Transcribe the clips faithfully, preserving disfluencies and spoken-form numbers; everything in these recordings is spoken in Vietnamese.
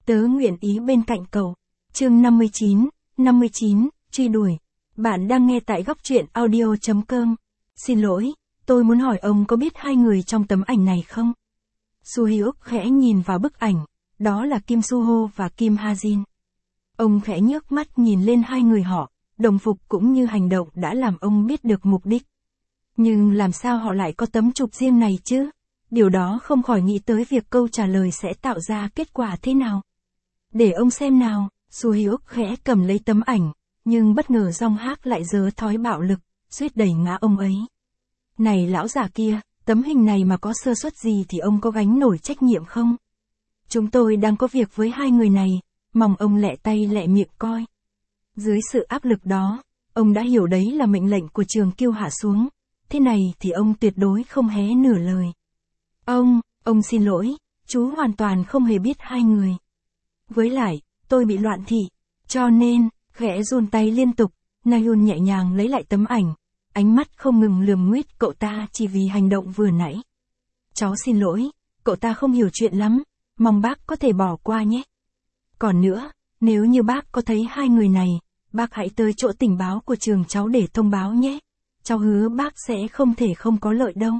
Tớ nguyện ý bên cạnh cậu. Chương năm mươi chín, năm mươi chín, truy đuổi. Bạn đang nghe tại góc truyện audio chấm com. Xin lỗi, tôi muốn hỏi ông có biết hai người trong tấm ảnh này không? Soo Hyuk khẽ nhìn vào bức ảnh, đó là Kim Soo Ho và Kim Ha Jin. Ông khẽ nhếch mắt nhìn lên hai người họ, đồng phục cũng như hành động đã làm ông biết được mục đích. Nhưng làm sao họ lại có tấm chụp riêng này chứ? Điều đó không khỏi nghĩ tới việc câu trả lời sẽ tạo ra kết quả thế nào. Để ông xem nào, Soo Hyuk khẽ cầm lấy tấm ảnh, nhưng bất ngờ Jong Hak lại giơ thói bạo lực, suýt đẩy ngã ông ấy. Này lão già kia, tấm hình này mà có sơ suất gì thì ông có gánh nổi trách nhiệm không? Chúng tôi đang có việc với hai người này, mong ông lẹ tay lẹ miệng coi. Dưới sự áp lực đó, ông đã hiểu đấy là mệnh lệnh của Trường Kiêu hạ xuống, thế này thì ông tuyệt đối không hé nửa lời. Ông, ông xin lỗi, chú hoàn toàn không hề biết hai người. Với lại, tôi bị loạn thị, cho nên, khẽ run tay liên tục, Na-hyun nhẹ nhàng lấy lại tấm ảnh, ánh mắt không ngừng lườm nguýt cậu ta chỉ vì hành động vừa nãy. Cháu xin lỗi, cậu ta không hiểu chuyện lắm, mong bác có thể bỏ qua nhé. Còn nữa, nếu như bác có thấy hai người này, bác hãy tới chỗ tình báo của trường cháu để thông báo nhé. Cháu hứa bác sẽ không thể không có lợi đâu.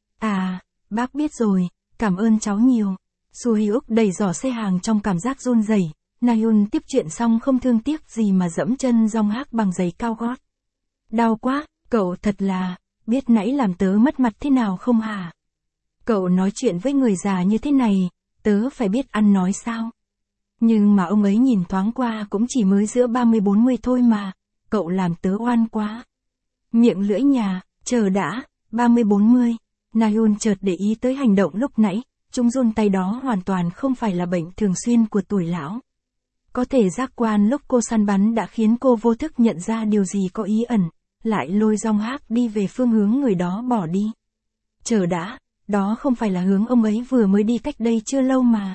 À, bác biết rồi, cảm ơn cháu nhiều. Soo Hyuk đầy giỏ xe hàng trong cảm giác run rẩy. Na-hyun tiếp chuyện xong không thương tiếc gì mà dẫm chân Jong Hak bằng giày cao gót. Đau quá, cậu thật là, biết nãy làm tớ mất mặt thế nào không hả? Cậu nói chuyện với người già như thế này, tớ phải biết ăn nói sao? Nhưng mà ông ấy nhìn thoáng qua cũng chỉ mới giữa ba mươi bốn mươi thôi mà, cậu làm tớ oan quá. Miệng lưỡi nhà, chờ đã, ba mươi bốn mươi. Na-hyun chợt để ý tới hành động lúc nãy, chúng run tay đó hoàn toàn không phải là bệnh thường xuyên của tuổi lão. Có thể giác quan lúc cô săn bắn đã khiến cô vô thức nhận ra điều gì có ý ẩn, lại lôi Jong Hak đi về phương hướng người đó bỏ đi. Chờ đã, đó không phải là hướng ông ấy vừa mới đi cách đây chưa lâu mà.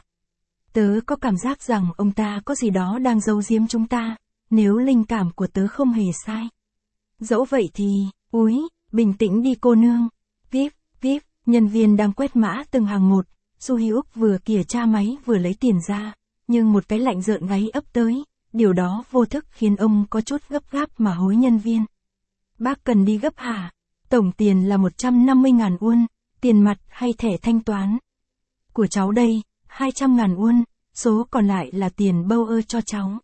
Tớ có cảm giác rằng ông ta có gì đó đang giấu giếm chúng ta, nếu linh cảm của tớ không hề sai. Dẫu vậy thì, úi, bình tĩnh đi cô nương. Vip, vip, nhân viên đang quét mã từng hàng một, Soo Hyuk vừa kiểm tra máy vừa lấy tiền ra, nhưng một cái lạnh rợn gáy ấp tới, điều đó vô thức khiến ông có chút gấp gáp mà hối nhân viên. Bác cần đi gấp hả? Tổng tiền là một trăm năm mươi ngàn won, tiền mặt hay thẻ thanh toán? Của cháu đây, hai trăm ngàn won, số còn lại là tiền bâu ơ cho cháu.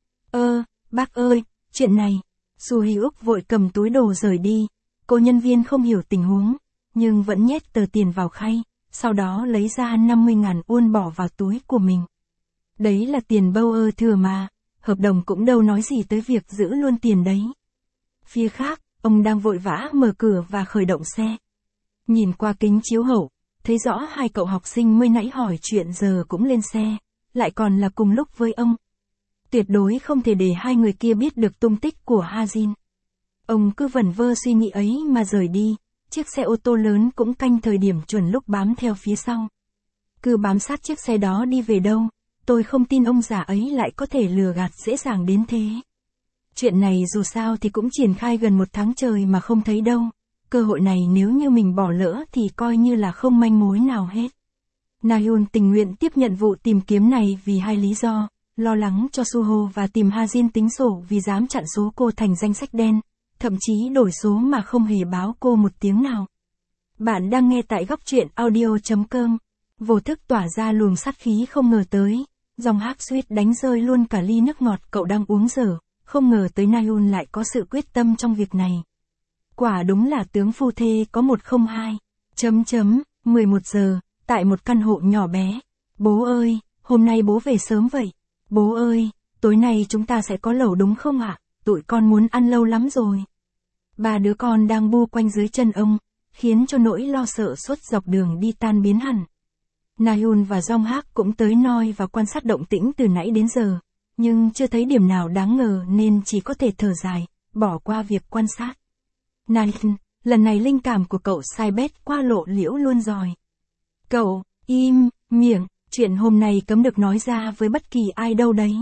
Ơ, bác ơi, chuyện này. Soo Hyuk vội cầm túi đồ rời đi, cô nhân viên không hiểu tình huống, nhưng vẫn nhét tờ tiền vào khay, sau đó lấy ra năm mươi ngàn won bỏ vào túi của mình. Đấy là tiền bâu ơ thừa mà, hợp đồng cũng đâu nói gì tới việc giữ luôn tiền đấy. Phía khác, ông đang vội vã mở cửa và khởi động xe. Nhìn qua kính chiếu hậu, thấy rõ hai cậu học sinh mới nãy hỏi chuyện giờ cũng lên xe, lại còn là cùng lúc với ông. Tuyệt đối không thể để hai người kia biết được tung tích của Ha Jin. Ông cứ vẩn vơ suy nghĩ ấy mà rời đi, chiếc xe ô tô lớn cũng canh thời điểm chuẩn lúc bám theo phía sau. Cứ bám sát chiếc xe đó đi về đâu, tôi không tin ông già ấy lại có thể lừa gạt dễ dàng đến thế. Chuyện này dù sao thì cũng triển khai gần một tháng trời mà không thấy đâu, cơ hội này nếu như mình bỏ lỡ thì coi như là không manh mối nào hết. Na-hyun tình nguyện tiếp nhận vụ tìm kiếm này vì hai lý do, lo lắng cho Soo Ho và tìm Ha Jin tính sổ vì dám chặn số cô thành danh sách đen, thậm chí đổi số mà không hề báo cô một tiếng nào. Bạn đang nghe tại góc truyện audio chấm com. Vô thức tỏa ra luồng sát khí không ngờ tới, Jong Hak suýt đánh rơi luôn cả ly nước ngọt cậu đang uống dở, không ngờ tới Na-hyun lại có sự quyết tâm trong việc này. Quả đúng là tướng phu thê có một không hai. Chấm chấm, mười một giờ, tại một căn hộ nhỏ bé. Bố ơi, hôm nay bố về sớm vậy. Bố ơi, tối nay chúng ta sẽ có lẩu đúng không ạ? Tụi con muốn ăn lâu lắm rồi. Ba đứa con đang bu quanh dưới chân ông, khiến cho nỗi lo sợ suốt dọc đường đi tan biến hẳn. Na-hyun và Jong Hak cũng tới noi và quan sát động tĩnh từ nãy đến giờ, nhưng chưa thấy điểm nào đáng ngờ nên chỉ có thể thở dài, bỏ qua việc quan sát. Na-hyun, lần này linh cảm của cậu sai bét qua lộ liễu luôn rồi. Cậu, im, miệng, chuyện hôm nay cấm được nói ra với bất kỳ ai đâu đấy.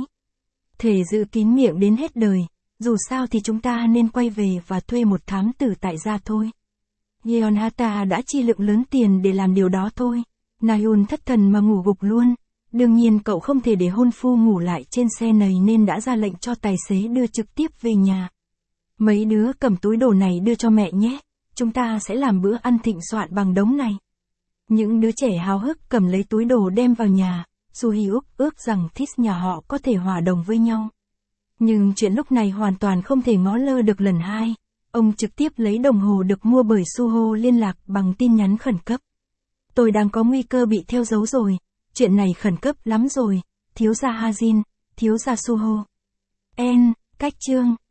Thể giữ kín miệng đến hết đời, dù sao thì chúng ta nên quay về và thuê một thám tử tại gia thôi. Yeonhata đã chi lượng lớn tiền để làm điều đó thôi. Na-hyun thất thần mà ngủ gục luôn. Đương nhiên cậu không thể để hôn phu ngủ lại trên xe này nên đã ra lệnh cho tài xế đưa trực tiếp về nhà. Mấy đứa cầm túi đồ này đưa cho mẹ nhé, chúng ta sẽ làm bữa ăn thịnh soạn bằng đống này. Những đứa trẻ háo hức cầm lấy túi đồ đem vào nhà, Su-hyuk ước rằng Tis nhà họ có thể hòa đồng với nhau. Nhưng chuyện lúc này hoàn toàn không thể ngó lơ được lần hai. Ông trực tiếp lấy đồng hồ được mua bởi Suho liên lạc bằng tin nhắn khẩn cấp. Tôi đang có nguy cơ bị theo dấu rồi, chuyện này khẩn cấp lắm rồi, thiếu gia Hajin, thiếu gia Suho. En, cách chương.